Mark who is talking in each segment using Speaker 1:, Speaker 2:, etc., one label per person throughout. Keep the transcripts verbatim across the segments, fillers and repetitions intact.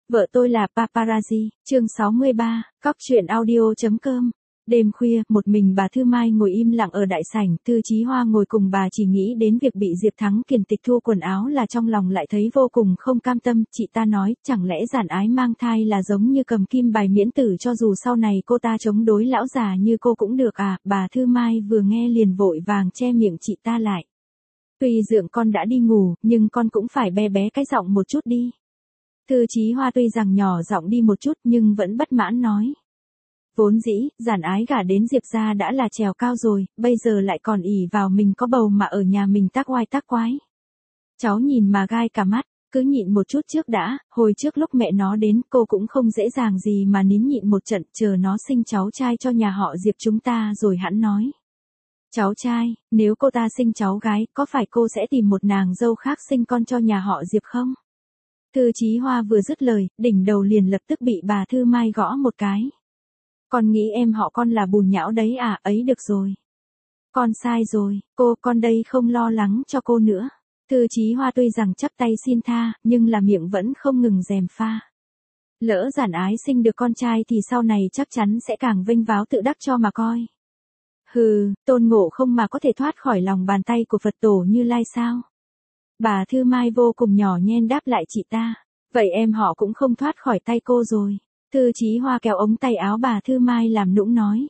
Speaker 1: Vợ tôi là paparazzi, chương sáu mươi ba, cóc truyện audio.com. Đêm khuya, một mình bà Thư Mai ngồi im lặng ở đại sảnh, Thư Chí Hoa ngồi cùng bà chỉ nghĩ đến việc bị Diệp Thắng Kiền tịch thu quần áo là trong lòng lại thấy vô cùng không cam tâm. Chị ta nói, chẳng lẽ Giản Ái mang thai là giống như cầm kim bài miễn tử, cho dù sau này cô ta chống đối lão già như cô cũng được à? Bà Thư Mai vừa nghe liền vội vàng che miệng chị ta lại. Tuy dượng con đã đi ngủ, nhưng con cũng phải bé bé cái giọng một chút đi. Thư Chí Hoa tuy rằng nhỏ giọng đi một chút nhưng vẫn bất mãn nói. Vốn dĩ, Giản Ái gả đến Diệp gia đã là trèo cao rồi, bây giờ lại còn ỷ vào mình có bầu mà ở nhà mình tác oai tác quái. Cháu nhìn mà gai cả mắt, cứ nhịn một chút trước đã, hồi trước lúc mẹ nó đến cô cũng không dễ dàng gì mà nín nhịn một trận, chờ nó sinh cháu trai cho nhà họ Diệp chúng ta rồi hẵng nói. Cháu trai, nếu cô ta sinh cháu gái, có phải cô sẽ tìm một nàng dâu khác sinh con cho nhà họ Diệp không? Thư Chí Hoa vừa dứt lời, đỉnh đầu liền lập tức bị bà Thư Mai gõ một cái. Con nghĩ em họ con là bùn nhão đấy à, ấy được rồi. Con sai rồi, cô, con đây không lo lắng cho cô nữa. Thư Chí Hoa tuy rằng chắp tay xin tha, nhưng là miệng vẫn không ngừng gièm pha. Lỡ Giản Ái sinh được con trai thì sau này chắc chắn sẽ càng vênh váo tự đắc cho mà coi. Hừ, Tôn Ngộ Không mà có thể thoát khỏi lòng bàn tay của Phật tổ Như Lai sao? Bà Thư Mai vô cùng nhỏ nhen đáp lại chị ta. Vậy em họ cũng không thoát khỏi tay cô rồi. Thư Chí Hoa kéo ống tay áo bà Thư Mai làm nũng nói.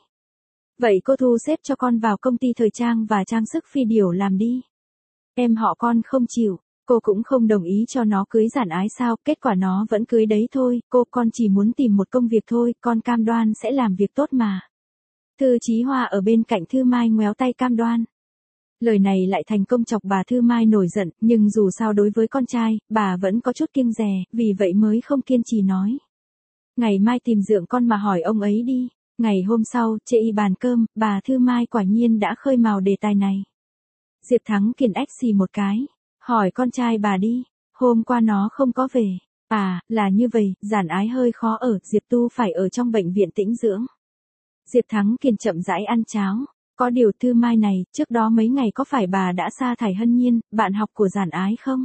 Speaker 1: Vậy cô thu xếp cho con vào công ty thời trang và trang sức Phi Điểu làm đi. Em họ con không chịu, cô cũng không đồng ý cho nó cưới Giản Ái sao, kết quả nó vẫn cưới đấy thôi, cô, con chỉ muốn tìm một công việc thôi, con cam đoan sẽ làm việc tốt mà. Thư Chí Hoa ở bên cạnh Thư Mai ngoéo tay cam đoan. Lời này lại thành công chọc bà Thư Mai nổi giận, nhưng dù sao đối với con trai, bà vẫn có chút kiêng dè, vì vậy mới không kiên trì nói. Ngày mai tìm dượng con mà hỏi ông ấy đi. Ngày hôm sau, chê y bàn cơm, bà Thư Mai quả nhiên đã khơi mào đề tài này. Diệp Thắng Kiền ách xì một cái. Hỏi con trai bà đi, hôm qua nó không có về. À, là như vậy, Giản Ái hơi khó ở, Diệp Tu phải ở trong bệnh viện tĩnh dưỡng. Diệp Thắng Kiền chậm rãi ăn cháo. Có điều Thư Mai này, trước đó mấy ngày có phải bà đã sa thải Hân Nhiên, bạn học của Giản Ái không?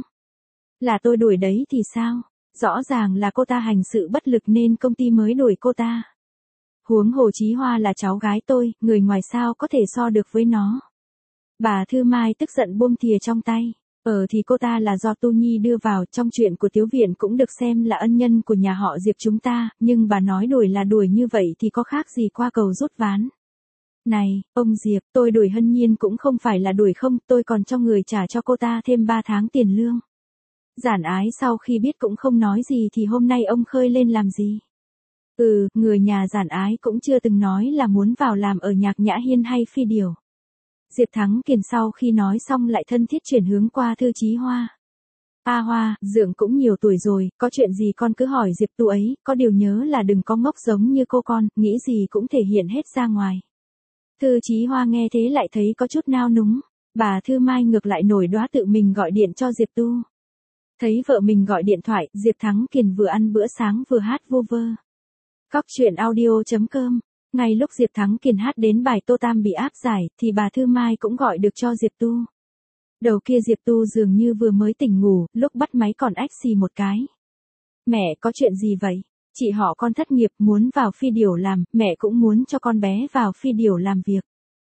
Speaker 1: Là tôi đuổi đấy thì sao? Rõ ràng là cô ta hành sự bất lực nên công ty mới đuổi cô ta. Huống hồ Chí Hoa là cháu gái tôi, người ngoài sao có thể so được với nó. Bà Thư Mai tức giận buông thìa trong tay. Ờ thì cô ta là do Tu Nhi đưa vào, trong chuyện của Tiếu Viện cũng được xem là ân nhân của nhà họ Diệp chúng ta, nhưng bà nói đuổi là đuổi như vậy thì có khác gì qua cầu rút ván. Này, ông Diệp, tôi đuổi Hân Nhiên cũng không phải là đuổi không, tôi còn cho người trả cho cô ta thêm ba tháng tiền lương. Giản Ái sau khi biết cũng không nói gì thì hôm nay ông khơi lên làm gì? Ừ, người nhà Giản Ái cũng chưa từng nói là muốn vào làm ở Nhạc Nhã Hiên hay Phi Điểu. Diệp Thắng Kiền sau khi nói xong lại thân thiết chuyển hướng qua Thư Chí Hoa. A Hoa, dượng cũng nhiều tuổi rồi, có chuyện gì con cứ hỏi Diệp Tu ấy, có điều nhớ là đừng có ngốc giống như cô con, nghĩ gì cũng thể hiện hết ra ngoài. Thư Chí Hoa nghe thế lại thấy có chút nao núng, bà Thư Mai ngược lại nổi đoá tự mình gọi điện cho Diệp Tu. Thấy vợ mình gọi điện thoại, Diệp Thắng Kiền vừa ăn bữa sáng vừa hát vu vơ. Cóc truyện audio.com. Ngay lúc Diệp Thắng Kiền hát đến bài Tô Tam bị áp giải, thì bà Thư Mai cũng gọi được cho Diệp Tu. Đầu kia Diệp Tu dường như vừa mới tỉnh ngủ, lúc bắt máy còn ách xì một cái. Mẹ, có chuyện gì vậy? Chị họ con thất nghiệp muốn vào Phi Điểu làm, mẹ cũng muốn cho con bé vào Phi Điểu làm việc.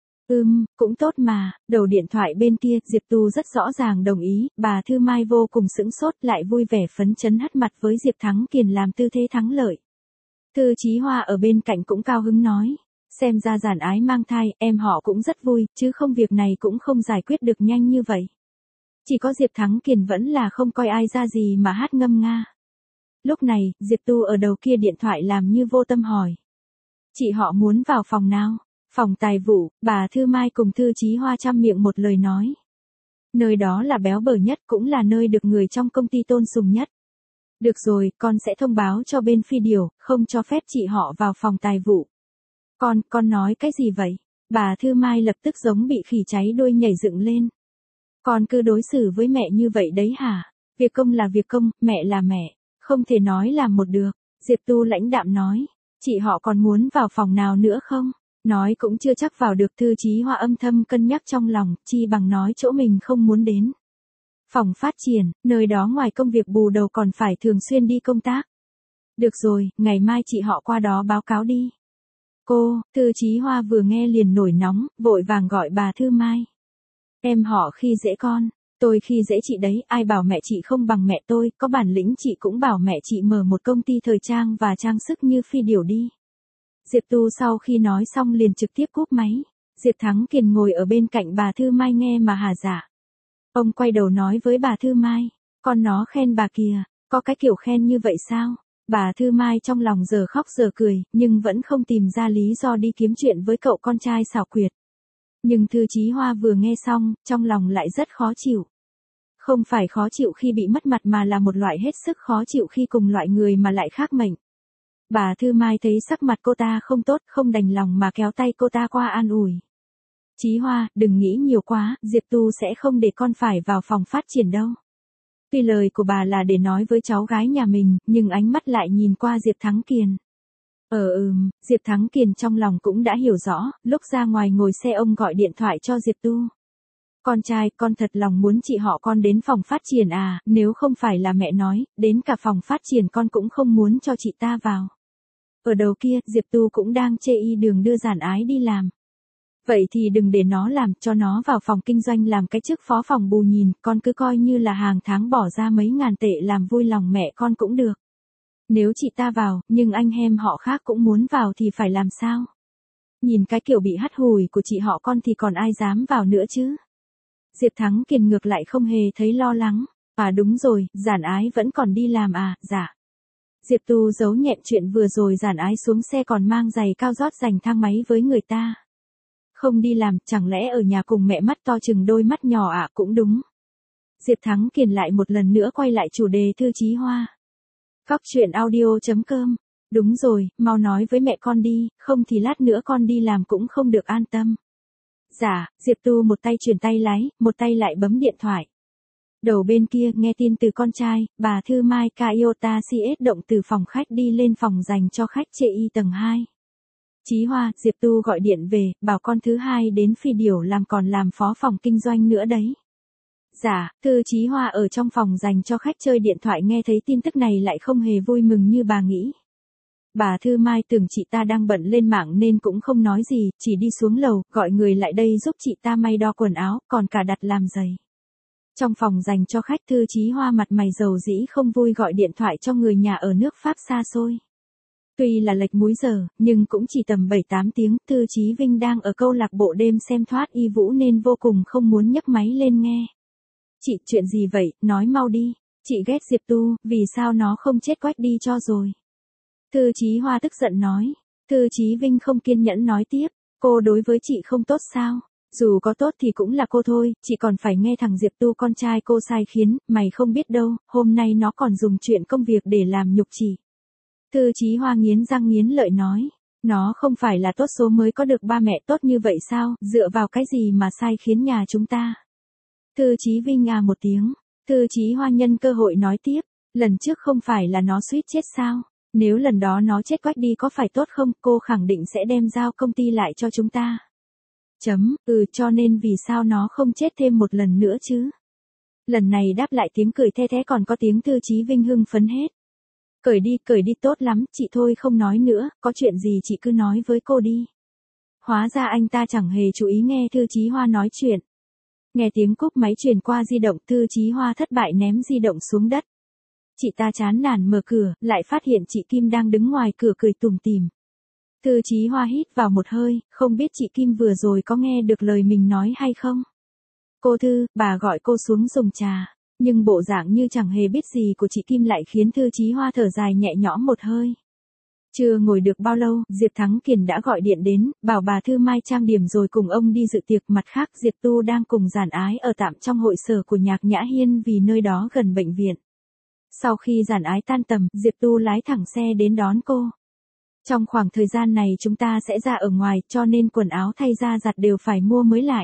Speaker 1: Ừm, cũng tốt mà. Đầu điện thoại bên kia, Diệp Tu rất rõ ràng đồng ý, bà Thư Mai vô cùng sững sốt lại vui vẻ phấn chấn hất mặt với Diệp Thắng Kiền làm tư thế thắng lợi. Thư Chí Hoa ở bên cạnh cũng cao hứng nói, xem ra Giản Ái mang thai, em họ cũng rất vui, chứ không việc này cũng không giải quyết được nhanh như vậy. Chỉ có Diệp Thắng Kiền vẫn là không coi ai ra gì mà hát ngâm nga. Lúc này, Diệp Tu ở đầu kia điện thoại làm như vô tâm hỏi. Chị họ muốn vào phòng nào? Phòng tài vụ, bà Thư Mai cùng Thư Chí Hoa chăm miệng một lời nói. Nơi đó là béo bở nhất cũng là nơi được người trong công ty tôn sùng nhất. Được rồi, con sẽ thông báo cho bên Phi Điểu, không cho phép chị họ vào phòng tài vụ. Con, con nói cái gì vậy? Bà Thư Mai lập tức giống bị khỉ cháy đuôi nhảy dựng lên. Con cứ đối xử với mẹ như vậy đấy hả? Việc công là việc công, mẹ là mẹ, không thể nói làm một được. Diệp Tu lãnh đạm nói, chị họ còn muốn vào phòng nào nữa không? Nói cũng chưa chắc vào được. Thư Chí Hoa âm thầm cân nhắc trong lòng, chi bằng nói chỗ mình không muốn đến. Phòng phát triển, nơi đó ngoài công việc bù đầu còn phải thường xuyên đi công tác. Được rồi, ngày mai chị họ qua đó báo cáo đi. Cô, Thư Chí Hoa vừa nghe liền nổi nóng, vội vàng gọi bà Thư Mai. Em họ khi dễ con, tôi khi dễ chị đấy, ai bảo mẹ chị không bằng mẹ tôi, có bản lĩnh chị cũng bảo mẹ chị mở một công ty thời trang và trang sức như Phi Điểu đi. Diệp Tu sau khi nói xong liền trực tiếp cúp máy. Diệp Thắng Kiền ngồi ở bên cạnh bà Thư Mai nghe mà hà dạ. Ông quay đầu nói với bà Thư Mai, con nó khen bà kìa, có cái kiểu khen như vậy sao? Bà Thư Mai trong lòng giờ khóc giờ cười, nhưng vẫn không tìm ra lý do đi kiếm chuyện với cậu con trai xảo quyệt. Nhưng Thư Chí Hoa vừa nghe xong, trong lòng lại rất khó chịu. Không phải khó chịu khi bị mất mặt mà là một loại hết sức khó chịu khi cùng loại người mà lại khác mệnh. Bà Thư Mai thấy sắc mặt cô ta không tốt, không đành lòng mà kéo tay cô ta qua an ủi. Chí Hoa, đừng nghĩ nhiều quá, Diệp Tu sẽ không để con phải vào phòng phát triển đâu. Tuy lời của bà là để nói với cháu gái nhà mình, nhưng ánh mắt lại nhìn qua Diệp Thắng Kiền. Ờ ừm, Diệp Thắng Kiền trong lòng cũng đã hiểu rõ, lúc ra ngoài ngồi xe ông gọi điện thoại cho Diệp Tu. Con trai, con thật lòng muốn chị họ con đến phòng phát triển à, nếu không phải là mẹ nói, đến cả phòng phát triển con cũng không muốn cho chị ta vào. Ở đầu kia, Diệp Tu cũng đang chê y đường đưa Giản Ái đi làm. Vậy thì đừng để nó làm, cho nó vào phòng kinh doanh làm cái chức phó phòng bù nhìn, con cứ coi như là hàng tháng bỏ ra mấy ngàn tệ làm vui lòng mẹ con cũng được. Nếu chị ta vào, nhưng anh em họ khác cũng muốn vào thì phải làm sao? Nhìn cái kiểu bị hắt hủi của chị họ con thì còn ai dám vào nữa chứ? Diệp Thắng Kiền ngược lại không hề thấy lo lắng. À đúng rồi, Giản Ái vẫn còn đi làm à, dạ. Diệp Tu giấu nhẹm chuyện vừa rồi Giản Ái xuống xe còn mang giày cao gót giành thang máy với người ta. Không đi làm, chẳng lẽ ở nhà cùng mẹ mắt to chừng đôi mắt nhỏ à, cũng đúng. Diệp Thắng Kiền lại một lần nữa quay lại chủ đề Thư Chí Hoa. Cóc truyện audio chấm com. Đúng rồi, mau nói với mẹ con đi, không thì lát nữa con đi làm cũng không được an tâm. Dạ, Diệp Tu một tay chuyển tay lái, một tay lại bấm điện thoại. Đầu bên kia nghe tin từ con trai, bà Thư Mai Toyota xê ét động từ phòng khách đi lên phòng dành cho khách chê y tầng hai. Chí Hoa, Diệp Tu gọi điện về, bảo con thứ hai đến Phi Điểu làm còn làm phó phòng kinh doanh nữa đấy. Dạ, Thư Chí Hoa ở trong phòng dành cho khách chơi điện thoại nghe thấy tin tức này lại không hề vui mừng như bà nghĩ. Bà Thư Mai tưởng chị ta đang bận lên mạng nên cũng không nói gì, chỉ đi xuống lầu, gọi người lại đây giúp chị ta may đo quần áo, còn cả đặt làm giày. Trong phòng dành cho khách Thư Chí Hoa mặt mày dầu dĩ không vui gọi điện thoại cho người nhà ở nước Pháp xa xôi. Tuy là lệch múi giờ, nhưng cũng chỉ tầm bảy tám tiếng, Thư Chí Vinh đang ở câu lạc bộ đêm xem thoát y vũ nên vô cùng không muốn nhấc máy lên nghe. Chị, chuyện gì vậy, nói mau đi, chị ghét Diệp Tu, vì sao nó không chết quách đi cho rồi. Thư Chí Hoa tức giận nói. Thư Chí Vinh không kiên nhẫn nói tiếp, cô đối với chị không tốt sao? Dù có tốt thì cũng là cô thôi, chị còn phải nghe thằng Diệp Tu con trai cô sai khiến, mày không biết đâu, hôm nay nó còn dùng chuyện công việc để làm nhục chị. Thư Chí Hoa nghiến răng nghiến lợi nói, nó không phải là tốt số mới có được ba mẹ tốt như vậy sao, dựa vào cái gì mà sai khiến nhà chúng ta. Thư Chí Vinh à một tiếng, Thư Chí Hoa nhân cơ hội nói tiếp, lần trước không phải là nó suýt chết sao? Nếu lần đó nó chết quách đi có phải tốt không, cô khẳng định sẽ đem giao công ty lại cho chúng ta. Chấm, ừ cho nên vì sao nó không chết thêm một lần nữa chứ? Lần này đáp lại tiếng cười the thế còn có tiếng Thư Chí Vinh hưng phấn hết. Cởi đi, cởi đi tốt lắm, chị thôi không nói nữa, có chuyện gì chị cứ nói với cô đi. Hóa ra anh ta chẳng hề chú ý nghe Thư Chí Hoa nói chuyện. Nghe tiếng cúp máy truyền qua di động, Thư Chí Hoa thất bại ném di động xuống đất. Chị ta chán nản mở cửa, lại phát hiện chị Kim đang đứng ngoài cửa cười tủm tỉm. Thư Chí Hoa hít vào một hơi, không biết chị Kim vừa rồi có nghe được lời mình nói hay không. Cô Thư, bà gọi cô xuống dùng trà, nhưng bộ dạng như chẳng hề biết gì của chị Kim lại khiến Thư Chí Hoa thở dài nhẹ nhõm một hơi. Chưa ngồi được bao lâu, Diệp Thắng Kiền đã gọi điện đến, bảo bà Thư Mai trang điểm rồi cùng ông đi dự tiệc. Mặt khác Diệp Tu đang cùng Giản Ái ở tạm trong hội sở của Nhạc Nhã Hiên vì nơi đó gần bệnh viện. Sau khi Giản Ái tan tầm, Diệp Tu lái thẳng xe đến đón cô. Trong khoảng thời gian này chúng ta sẽ ra ở ngoài, cho nên quần áo thay da giặt đều phải mua mới lại.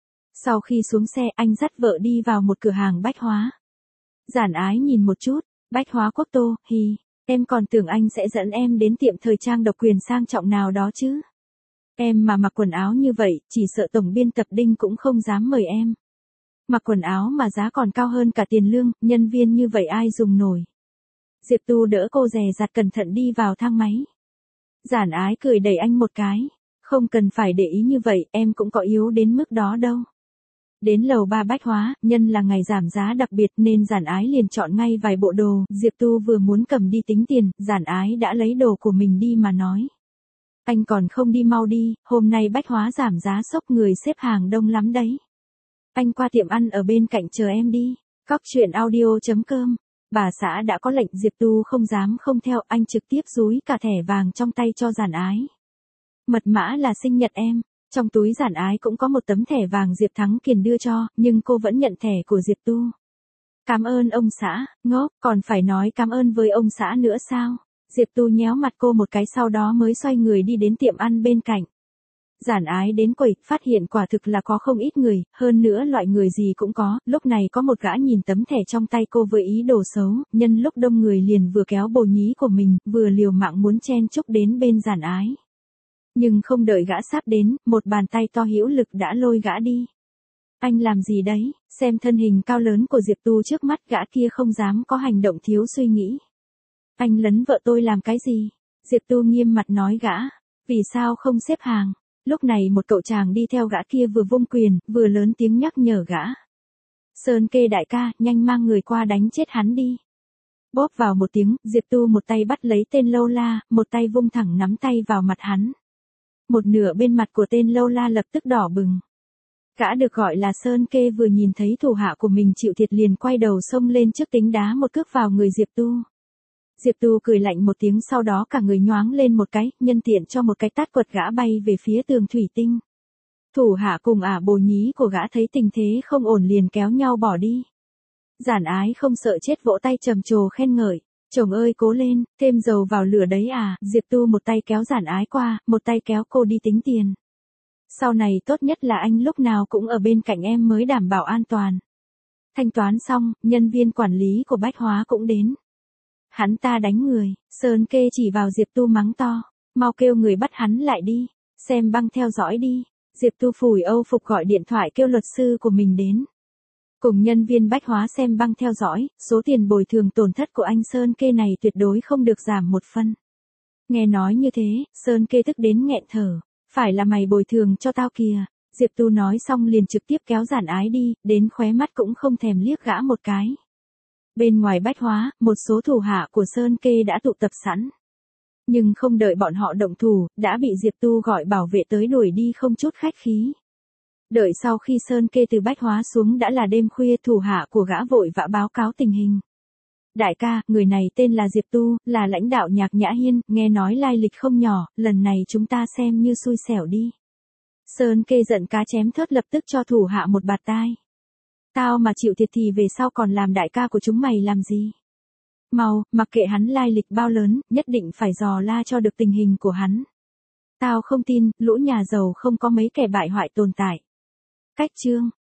Speaker 1: Sau khi xuống xe, anh dắt vợ đi vào một cửa hàng bách hóa. Giản Ái nhìn một chút, bách hóa Quốc Tô, hì, em còn tưởng anh sẽ dẫn em đến tiệm thời trang độc quyền sang trọng nào đó chứ. Em mà mặc quần áo như vậy, chỉ sợ tổng biên tập Đinh cũng không dám mời em. Mặc quần áo mà giá còn cao hơn cả tiền lương, nhân viên như vậy ai dùng nổi. Diệp Tu đỡ cô dè dặt cẩn thận đi vào thang máy. Giản Ái cười đẩy anh một cái. Không cần phải để ý như vậy, em cũng có yếu đến mức đó đâu. Đến lầu ba bách hóa, nhân là ngày giảm giá đặc biệt nên Giản Ái liền chọn ngay vài bộ đồ. Diệp Tu vừa muốn cầm đi tính tiền, Giản Ái đã lấy đồ của mình đi mà nói. Anh còn không đi mau đi, hôm nay bách hóa giảm giá sốc người xếp hàng đông lắm đấy. Anh qua tiệm ăn ở bên cạnh chờ em đi. Cóc truyện audio chấm com. Bà xã đã có lệnh, Diệp Tu không dám không theo, anh trực tiếp dúi cả thẻ vàng trong tay cho Giản Ái. Mật mã là sinh nhật em. Trong túi Giản Ái cũng có một tấm thẻ vàng Diệp Thắng Kiền đưa cho, nhưng cô vẫn nhận thẻ của Diệp Tu. Cảm ơn ông xã, ngốc, còn phải nói cảm ơn với ông xã nữa sao? Diệp Tu nhéo mặt cô một cái sau đó mới xoay người đi đến tiệm ăn bên cạnh. Giản Ái đến quầy, phát hiện quả thực là có không ít người, hơn nữa loại người gì cũng có, lúc này có một gã nhìn tấm thẻ trong tay cô với ý đồ xấu, nhân lúc đông người liền vừa kéo bồ nhí của mình, vừa liều mạng muốn chen chúc đến bên Giản Ái. Nhưng không đợi gã sắp đến, một bàn tay to hữu lực đã lôi gã đi. Anh làm gì đấy? Xem thân hình cao lớn của Diệp Tu trước mắt, gã kia không dám có hành động thiếu suy nghĩ. Anh lấn vợ tôi làm cái gì? Diệp Tu nghiêm mặt nói gã. Vì sao không xếp hàng? Lúc này một cậu chàng đi theo gã kia vừa vung quyền, vừa lớn tiếng nhắc nhở gã. Sơn Kê đại ca, nhanh mang người qua đánh chết hắn đi. Bóp vào một tiếng, Diệp Tu một tay bắt lấy tên Lâu La, một tay vung thẳng nắm tay vào mặt hắn. Một nửa bên mặt của tên Lâu La lập tức đỏ bừng. Gã được gọi là Sơn Kê vừa nhìn thấy thủ hạ của mình chịu thiệt liền quay đầu xông lên trước tính đá một cước vào người Diệp Tu. Diệp Tu cười lạnh một tiếng sau đó cả người nhoáng lên một cái, nhân tiện cho một cái tát quật gã bay về phía tường thủy tinh. Thủ hạ cùng ả bồ nhí của gã thấy tình thế không ổn liền kéo nhau bỏ đi. Giản Ái không sợ chết vỗ tay trầm trồ khen ngợi. Chồng ơi cố lên, thêm dầu vào lửa đấy à. Diệp Tu một tay kéo Giản Ái qua, một tay kéo cô đi tính tiền. Sau này tốt nhất là anh lúc nào cũng ở bên cạnh em mới đảm bảo an toàn. Thanh toán xong, nhân viên quản lý của bách hóa cũng đến. Hắn ta đánh người, Sơn Kê chỉ vào Diệp Tu mắng to. Mau kêu người bắt hắn lại đi, xem băng theo dõi đi. Diệp Tu phủi âu phục gọi điện thoại kêu luật sư của mình đến. Cùng nhân viên bách hóa xem băng theo dõi, số tiền bồi thường tổn thất của anh Sơn Kê này tuyệt đối không được giảm một phân. Nghe nói như thế, Sơn Kê tức đến nghẹn thở. Phải là mày bồi thường cho tao kìa. Diệp Tu nói xong liền trực tiếp kéo Giản Ái đi, đến khóe mắt cũng không thèm liếc gã một cái. Bên ngoài bách hóa, một số thủ hạ của Sơn Kê đã tụ tập sẵn. Nhưng không đợi bọn họ động thủ, đã bị Diệp Tu gọi bảo vệ tới đuổi đi không chút khách khí. Đợi sau khi Sơn Kê từ bách hóa xuống đã là đêm khuya, thủ hạ của gã vội vã báo cáo tình hình. Đại ca, người này tên là Diệp Tu, là lãnh đạo Nhạc Nhã Hiên, nghe nói lai lịch không nhỏ, lần này chúng ta xem như xui xẻo đi. Sơn Kê giận cá chém thớt lập tức cho thủ hạ một bạt tai. Tao mà chịu thiệt thì về sau còn làm đại ca của chúng mày làm gì? Mau, mặc kệ hắn lai lịch bao lớn, nhất định phải dò la cho được tình hình của hắn. Tao không tin, lũ nhà giàu không có mấy kẻ bại hoại tồn tại. Cách chương